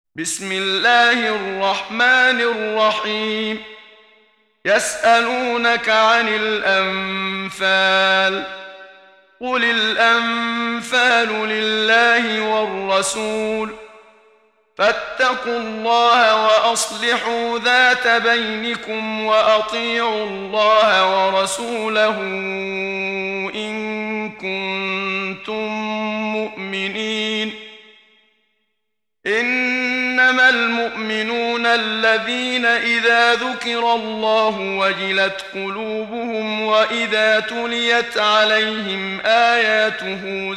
بسم الله الرحمن الرحيم. يسألونك عن الأنفال، قل الأنفال لله والرسول، فاتقوا الله وأصلحوا ذات بينكم وأطيعوا الله ورسوله إن كنتم مؤمنين. إنما المؤمنون الذين إذا ذكر الله وجلت قلوبهم وإذا تليت عليهم آياته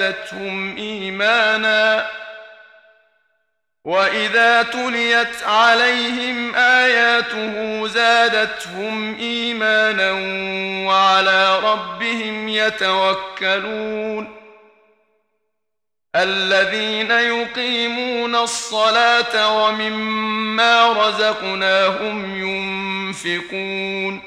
زادتهم إيمانا وعلى ربهم يتوكلون. الذين يقيمون الصلاة ومما رزقناهم ينفقون،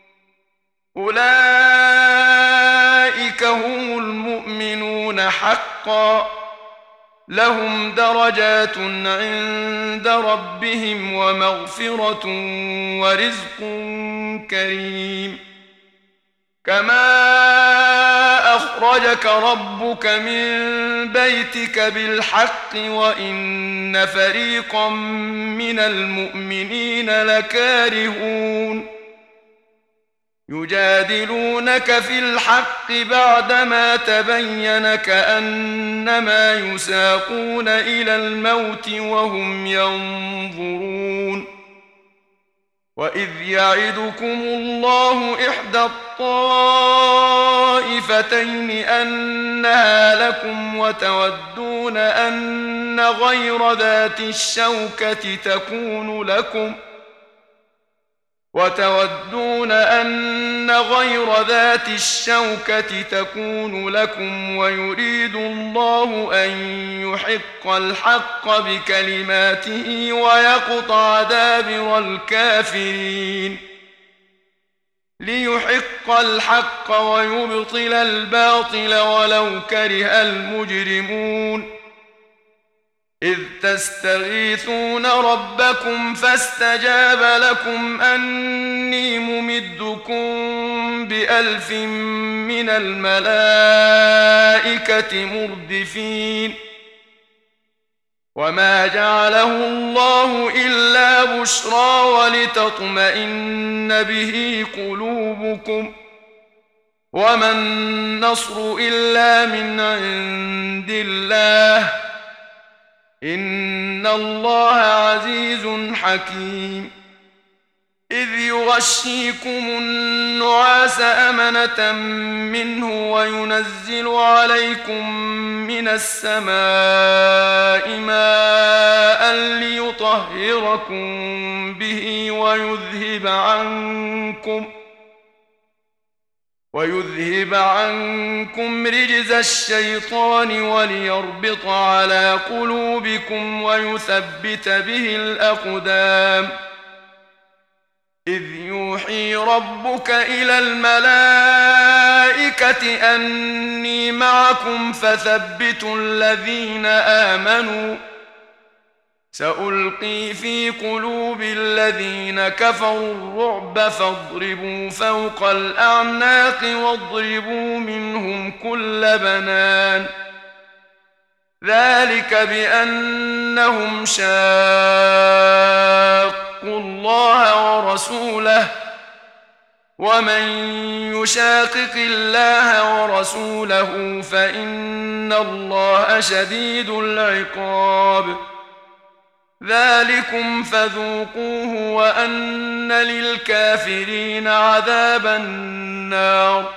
أولئك هم المؤمنون حقا، لهم درجات عند ربهم ومغفرة ورزق كريم. كما أخرجك ربك من بيتك بالحق وإن فريقا من المؤمنين لكارهون. يجادلونك في الحق بعدما تبين كأنما يساقون إلى الموت وهم ينظرون. وإذ يعدكم الله إحدى الطائفتين أنها لكم وتودون أن غير ذات الشوكة تكون لكم ويريد الله أن يحق الحق بكلماته ويقطع دابر الكافرين، ليحق الحق ويبطل الباطل ولو كره المجرمون. إذ تستغيثون ربكم فاستجاب لكم أني ممدكم ب1000 من الملائكة مردفين. وما جعله الله إلا بشرى ولتطمئن به قلوبكم، وما النصر إلا من عند الله، إن الله عزيز حكيم. إذ يغشيكم النعاس أمنة منه وينزل عليكم من السماء ماء ليطهركم به ويذهب عنكم رجز الشيطان وليربط على قلوبكم ويثبت به الأقدام. إذ يوحي ربك إلى الملائكة أني معكم فثبتوا الذين آمنوا، سألقي في قلوب الذين كفروا الرعب فاضربوا فوق الأعناق واضربوا منهم كل بنان. ذلك بأنهم شاقوا الله ورسوله، ومن يشاقق الله ورسوله فإن الله شديد العقاب. ذلكم فذوقوه وأن للكافرين عذاب النار.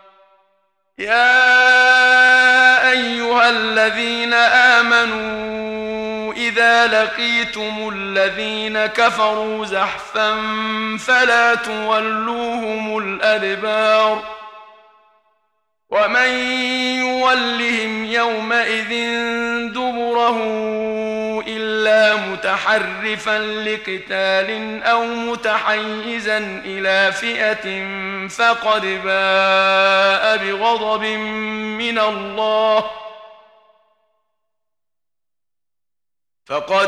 يا أيها الذين آمنوا إذا لقيتم الذين كفروا زحفا فلا تولوهم الأدبار، ومن يولهم يومئذ دبره إلا متحرفا لقتال أو متحيزا إلى فئة فقد باء بغضب من الله فقد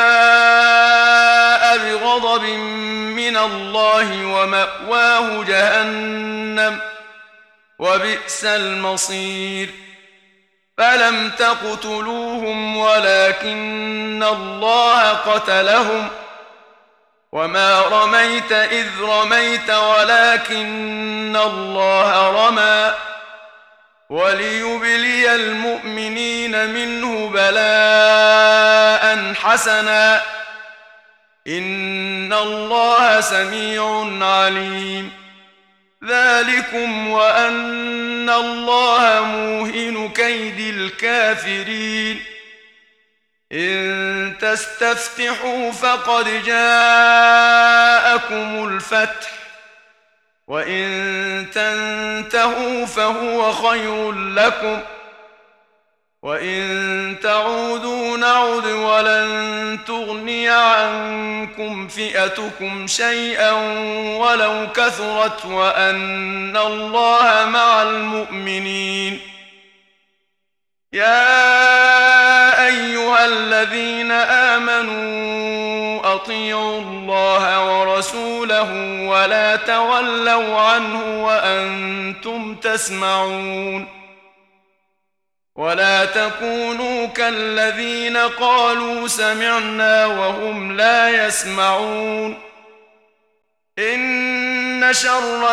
باء بغضب من الله ومأواه جهنم وبئس المصير. فلم تقتلوهم ولكن الله قتلهم وما رميت إذ رميت ولكن الله رمى وليبلي المؤمنين منه بلاء حسنا إن الله سميع عليم. ذلكم وأن الله موهن كيد الكافرين. إن تستفتحوا فقد جاءكم الفتح وإن تنتهوا فهو خير لكم وإن تعودوا نعد ولن تغني عنكم فئتكم شيئا ولو كثرت وأن الله مع المؤمنين. يا أيها الذين آمنوا أطيعوا الله ورسوله ولا تولوا عنه وأنتم تسمعون. ولا تكونوا كالذين قالوا سمعنا وهم لا يسمعون. إن شر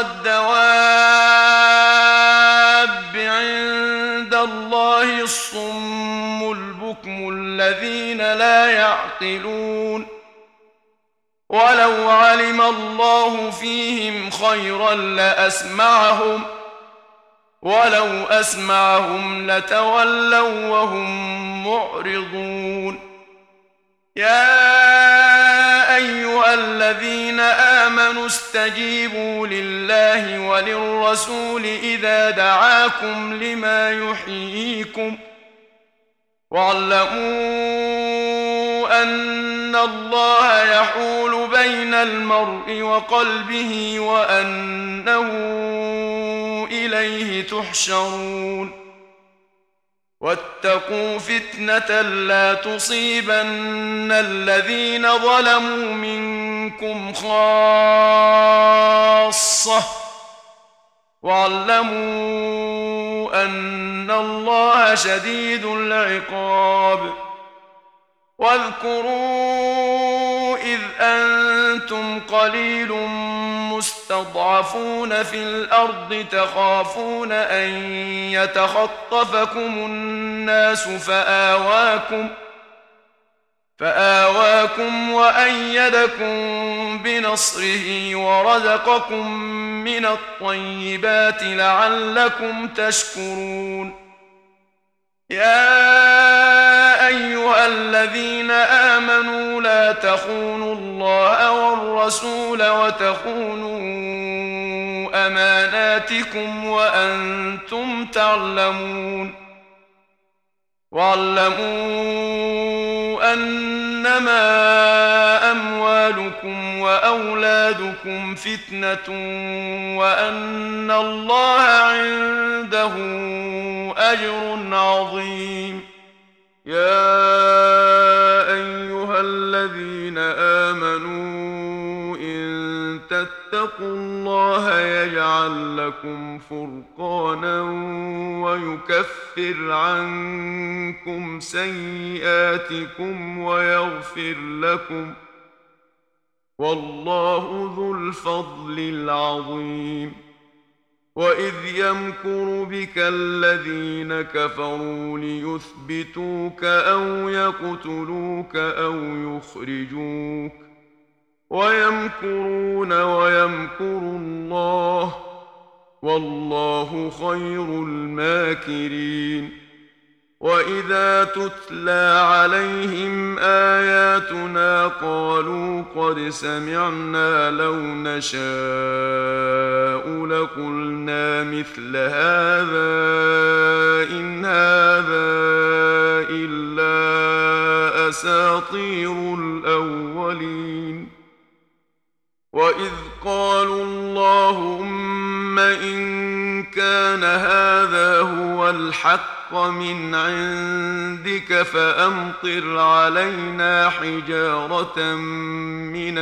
الدواب عند الله الصم البكم الذين لا يعقلون. ولو علم الله فيهم خيرا لأسمعهم ولو أسمعهم لتولوا وهم معرضون. يا أيها الذين آمنوا استجيبوا لله وللرسول إذا دعاكم لما يحييكم واعلموا أن الله يحول بين المرء وقلبه وأنه إليه تحشرون. واتقوا فتنة لا تصيبن الذين ظلموا منكم خاصة واعلموا أن الله شديد العقاب. واذكروا إذ أنتم قليل مستضعفون في الأرض تخافون أن يتخطفكم الناس فآواكم وأيدكم بنصره ورزقكم من الطيبات لعلكم تشكرون. يا أيها الذين آمنوا لا تخونوا الله والرسول وتخونوا أماناتكم وأنتم تعلمون. واعلموا أنما أموالكم وأولادكم فتنة وأن الله عنده أجر عظيم. يا أيها الذين آمنوا إن تتقوا الله يجعل لكم فرقانا ويكفر عنكم سيئاتكم ويغفر لكم والله ذو الفضل العظيم. وإذ يمكر بك الذين كفروا ليثبتوك أو يقتلوك أو يخرجوك ويمكرون ويمكر الله والله خير الماكرين. وإذا تتلى عليهم آياتنا قالوا قد سمعنا لو نشاء لقلنا مثل هذا إن هذا إلا أساطير الأولين. وإذ قالوا اللهم إن كان هذا هو الحق الحق من عندك فأمطر علينا حجارة من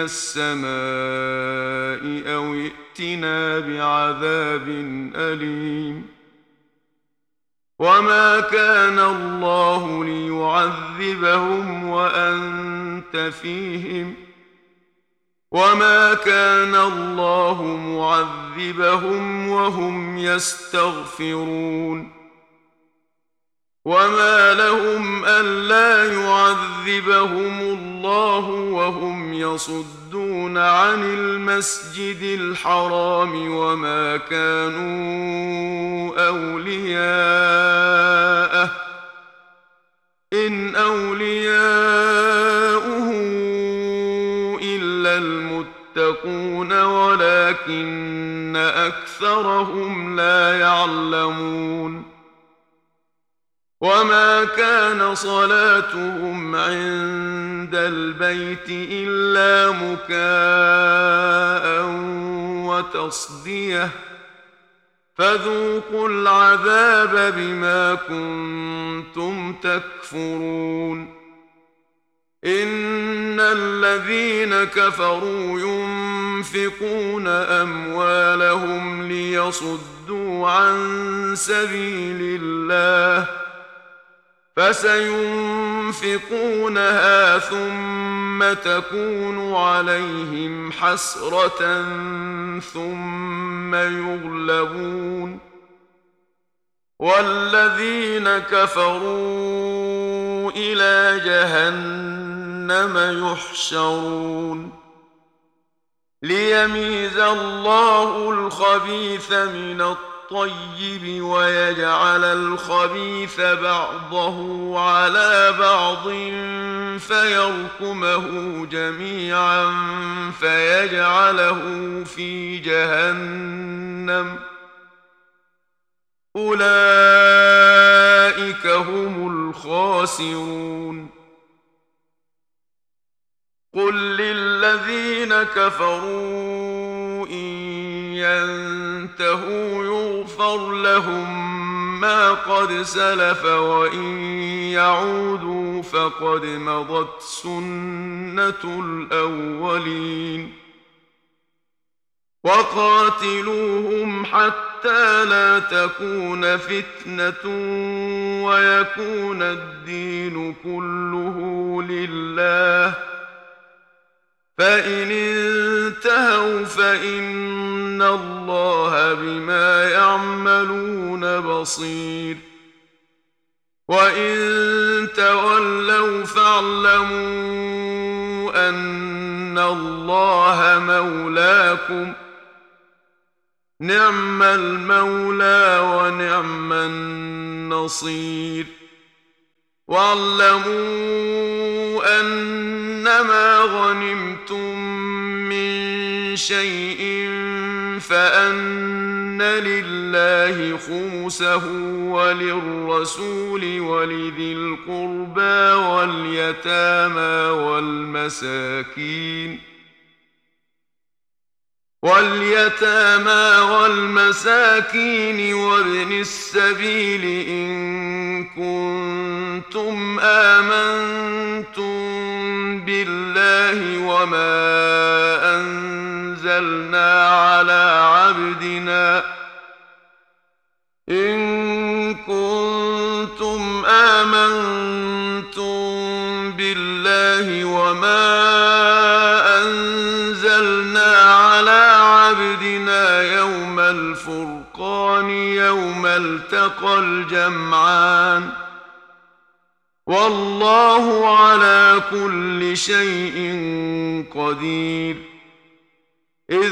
السماء أو ائتنا بعذاب أليم وما كان الله ليعذبهم وأنت فيهم وما كان الله معذبهم وهم يستغفرون وما لهم ألا يعذبهم الله وهم يصدون عن المسجد الحرام وما كانوا أولياءه إن أولياؤه إلا المتقون ولكن أكثرهم لا يعلمون وما كان صلاتهم عند البيت إلا مكاء وتصدية فذوقوا العذاب بما كنتم تكفرون إن الذين كفروا ينفقون أموالهم ليصدوا عن سبيل الله فسينفقونها ثم تكون عليهم حسرة ثم يغلبون والذين كفروا إلى جهنم يحشرون ليميز الله الخبيث من الطيب ويجعل الخبيث بعضه على بعض فيركمه جميعا فيجعله في جهنم أولئك هم الخاسرون قل للذين كفروا إن ينتهوا يغفر لهم ما قد سلف وإن يعودوا فقد مضت سنة الأولين وقاتلوهم حتى لا تكون فتنة ويكون الدين كله لله فإن انتهوا فإن الله بما يعملون بصير وإن تولوا فاعلموا أن الله مولاكم نعم المولى ونعم النصير واعلموا أنما غنمتم من شيء فأن لله خمسه وللرسول ولذي القربى واليتامى والمساكين وابن السبيل إن كنتم آمنتم بالله وما أنزلنا على عبدنا يوم الفرقان يوم التقى الجمعان والله على كل شيء قدير إذ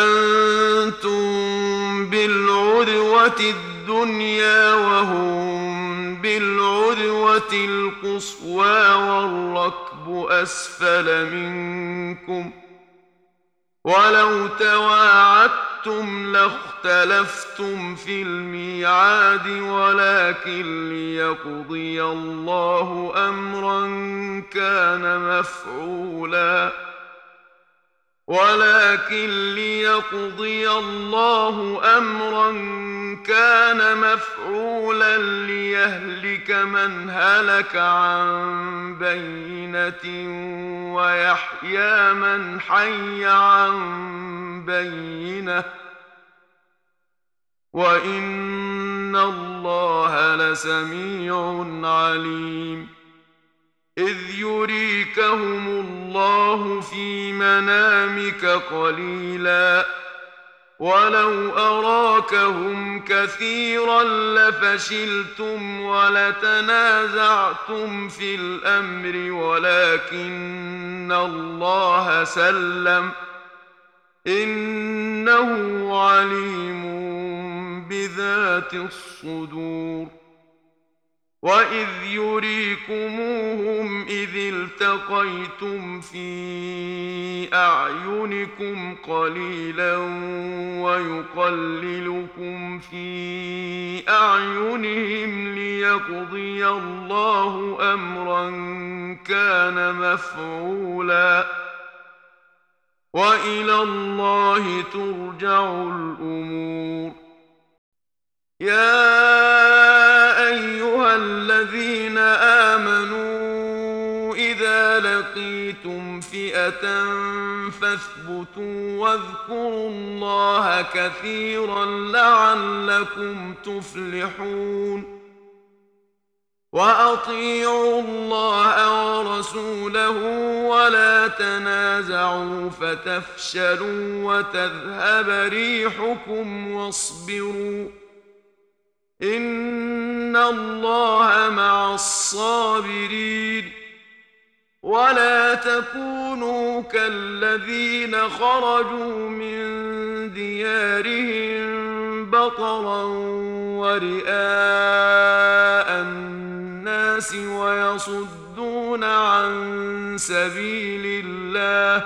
أنتم بالعدوة الدنيا وهم بالعدوة القصوى والركب أسفل منكم ولو تواعدتم لاختلفتم في الميعاد ولكن ليقضي الله أمرا كان مفعولا ولكن ليقضي الله أمرا كان مفعولا ليهلك من هلك عن بينة ويحيى من حي عن بينة وإن الله لسميع عليم إذ يريكهم الله في منامك قليلا ولو أراكهم كثيرا لفشلتم ولتنازعتم في الأمر ولكن الله سلم إنه عليم بذات الصدور وإذ يريكموهم إذ التقيتم في أعينكم قليلا ويقللكم في أعينهم ليقضي الله أمرا كان مفعولا وإلى الله ترجع الأمور يا أيها الذين آمنوا إذا لقيتم فئة فاثبتوا واذكروا الله كثيرا لعلكم تفلحون وأطيعوا الله ورسوله ولا تنازعوا فتفشلوا وتذهب ريحكم واصبروا إن الله مع الصابرين ولا تكونوا كالذين خرجوا من ديارهم بطرا ورئاء الناس ويصدون عن سبيل الله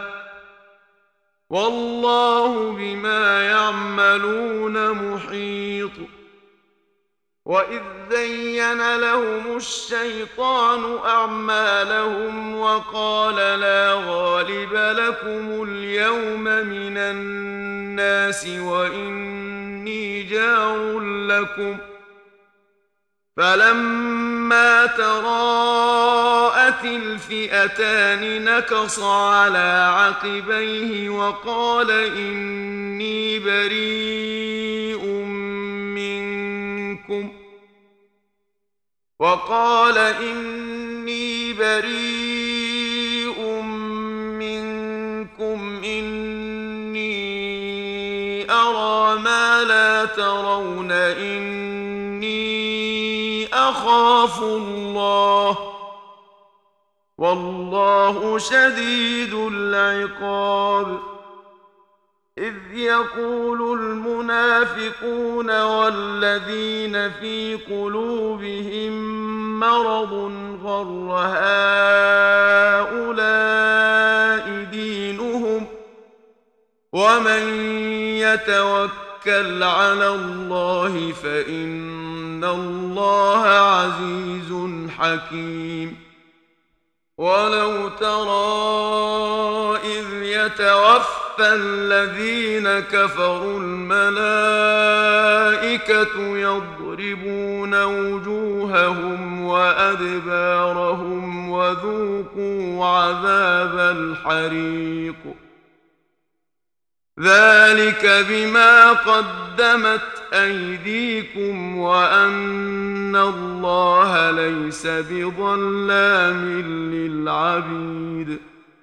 والله بما يعملون محيط وإذ زين لهم الشيطان أعمالهم وقال لا غالب لكم اليوم من الناس وإني جار لكم فلما تراءت الفئتان نكص على عقبيه وقال إني بريء منكم إني أرى ما لا ترون إني أخاف الله والله شديد العقاب إذ يقول المنافقون والذين في قلوبهم مرض غر هؤلاء دينهم ومن يتوكل على الله فإن الله عزيز حكيم ولو ترى إذ يتوفى الذين كفروا الملائكة يضربون وجوههم وأدبارهم وذوقوا عذاب الحريق ذلك بما قدمت أيديكم وأن الله ليس بظلام للعبيد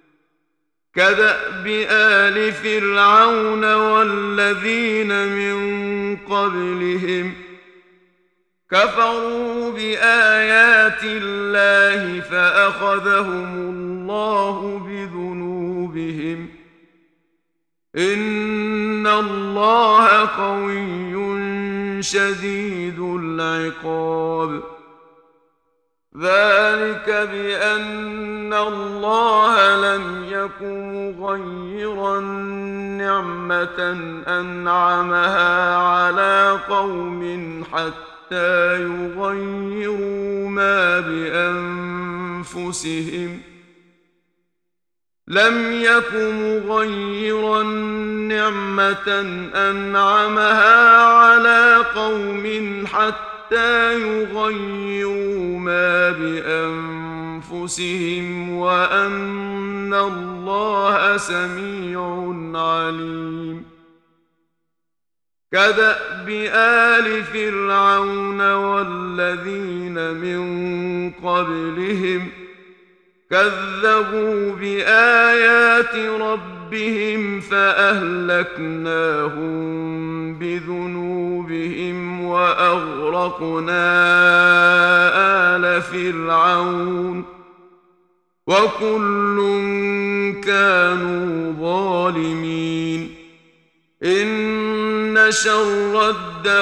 كدأب آل فرعون والذين من قبلهم كفروا بآيات الله فأخذهم الله بذنوبهم إن الله قوي شديد العقاب ذلك بأن الله لم يكن مغيرا نعمة أنعمها على قوم حتى يغيروا ما بأنفسهم لم يك مغيرا نعمة أنعمها على قوم حتى يغيروا ما بأنفسهم وأن الله سميع عليم. كدأب آل فرعون والذين من قبلهم كذبوا بآيات ربهم فأهلكناهم بذنوبهم وأغرقنا آل فرعون وكل كانوا ظالمين. إن شر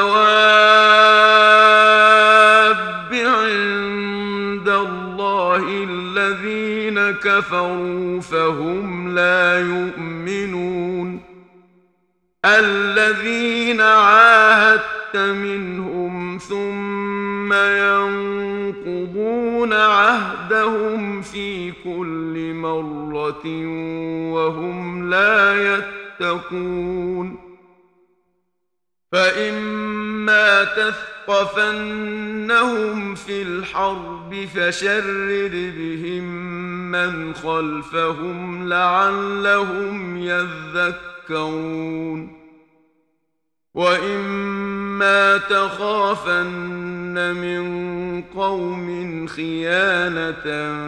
الدواب عند الله الذين كفروا فهم لا يؤمنون. الذين عاهدت منهم ثم ينقضون عهدهم في كل مرة وهم لا يتقون. فإما تثقفنهم في الحرب فشرد بهم من خلفهم لعلهم يذكرون. وإما تخافن من قوم خيانة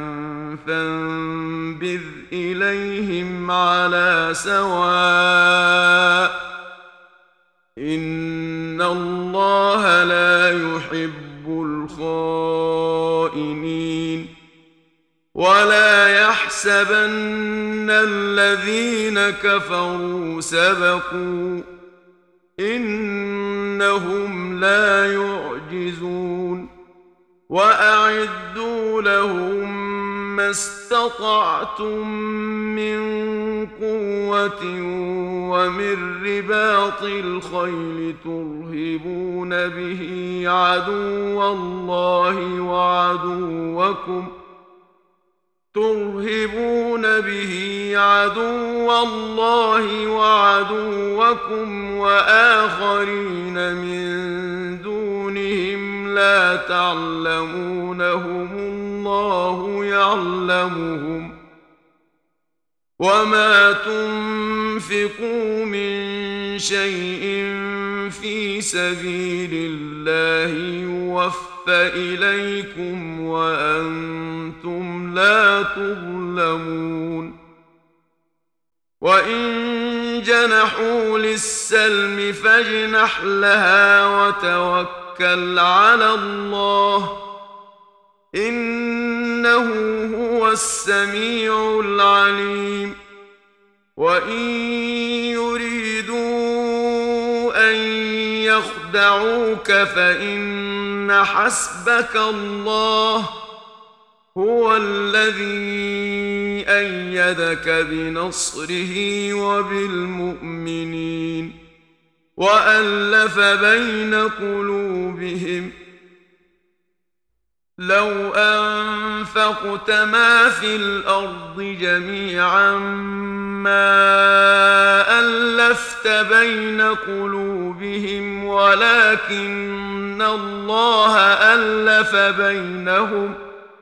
فانبذ إليهم على سواء إن الله لا يحب الخائنين. ولا يحسبن الذين كفروا سبقوا إنهم لا يعجزون. وأعدوا لهم ما استطعتم من قوة ومن رباط الخيل ترهبون به عدو الله وعدوكم وآخرين من دونهم لا تعلمونهم الله يعلمهم. وما تنفقوا من شيء في سبيل الله يوفى إليكم وأنتم لا تظلمون. وإن جنحوا للسلم فاجنح لها وتوكل على الله إنه هو السميع العليم. وإن يريدوا أن يخدعوك فإن حسبك الله هو الذي أيدك بنصره وبالمؤمنين وألف بين قلوبهم. لو أنفقت ما في الأرض جميعا ما ألفت بين قلوبهم ولكن الله ألف بينهم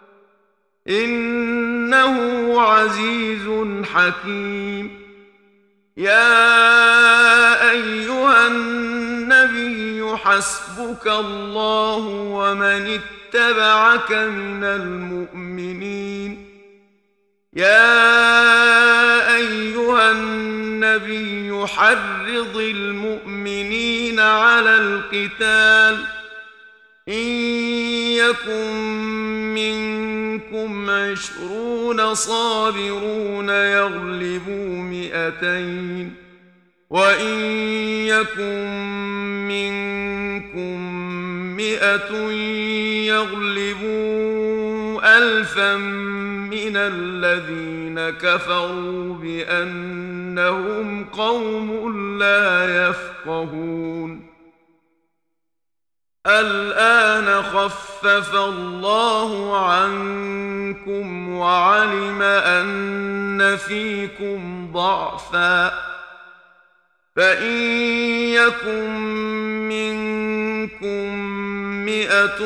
إنه عزيز حكيم. يا أيها النبي حسبك الله ومن اتبعك من المؤمنين. يا أيها النبي حرض المؤمنين على القتال إن يكن منكم 20 صابرون يغلبوا 200 وإن يكن منكم 100 يغلبوا 1000 من الذين كفروا بأنهم قوم لا يفقهون. الآن خفف الله عنكم وعلم أن فيكم ضعفا، فإن يكن منكم 100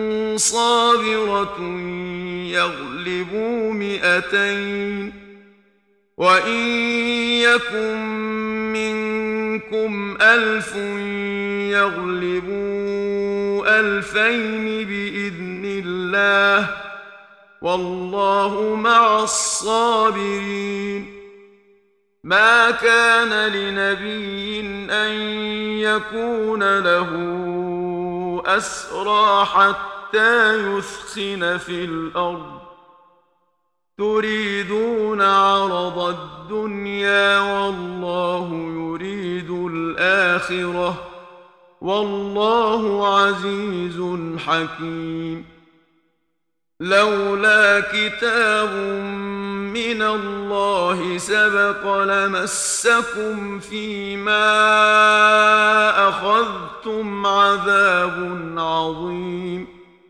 صابرة يغلبوا 200، وإن يكن منكم 1000 يغلبوا 2000 بإذن الله، والله مع الصابرين. ما كان لنبي أن يكون له أسرى حتى يثخن في الأرض، تريدون عرض الدنيا والله يريد الآخرة، والله عزيز حكيم. لولا كتاب من الله سبق لمسكم فيما أخذتم عذاب عظيم،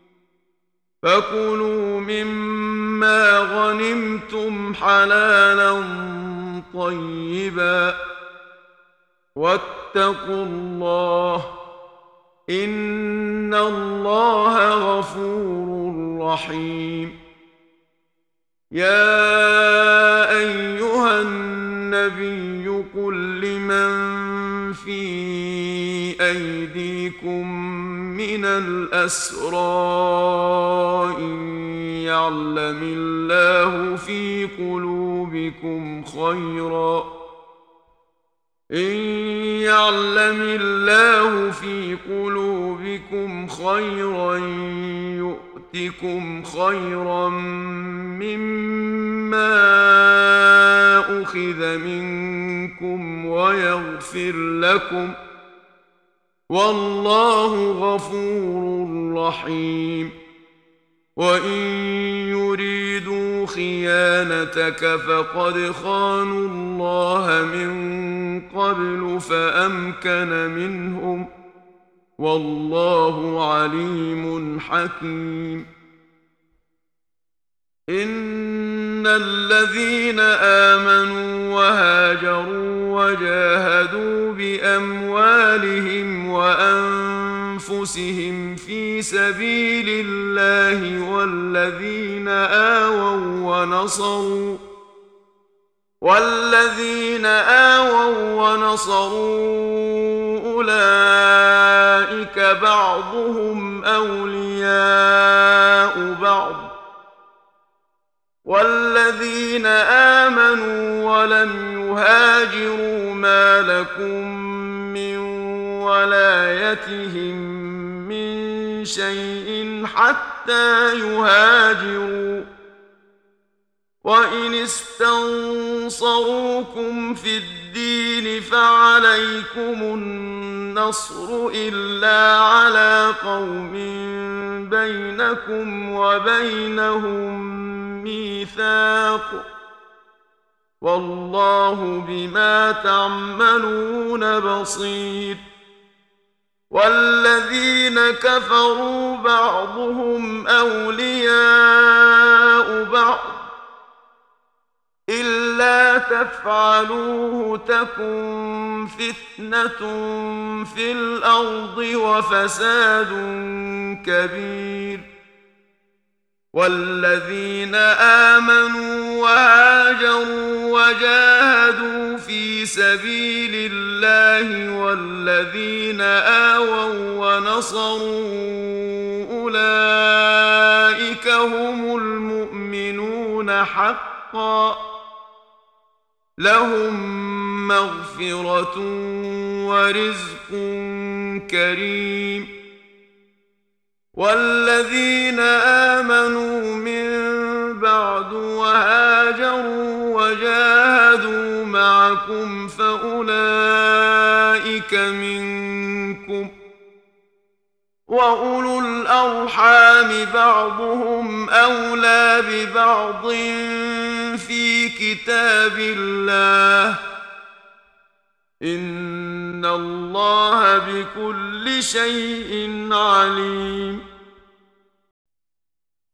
فكلوا مما غنمتم حلالا طيبا، واتقوا الله إن الله غفور رحيم. يا أيها النبي قل لمن في أيديكم من الأسرى إن يعلم الله في قلوبكم خيرا يؤتكم خيرا مما أخذ منكم ويغفر لكم، والله غفور رحيم. وإن يريدوا خيانتك فقد خانوا الله من قبل فأمكن منهم، والله عليم حكيم. إن الذين آمنوا وهاجروا وجاهدوا بأموالهم وأنفسهم في سبيل الله والذين آووا ونصروا أولئك بعضهم أولياء بعض، والذين آمنوا ولم يهاجروا ما لكم من ولايتهم من شيء حتى يهاجروا، وإن استنصروكم في الدين فعليكم النصر إلا على قوم بينكم وبينهم ميثاق، والله بما تعملون بصير. والذين كفروا بعضهم أولياء بعض إلا تفعلوه تكن فتنة في الأرض وفساد كبير. والذين آمنوا وهاجروا وجاهدوا في سبيل الله والذين آووا ونصروا أولئك هم المؤمنون حقا، لهم مغفرة ورزق كريم. والذين آمنوا من بعد وهاجروا وجاهدوا معكم فأولئك منكم، وأولو الأرحام بعضهم أولى ببعض في كتاب الله، إن الله بكل شيء عليم.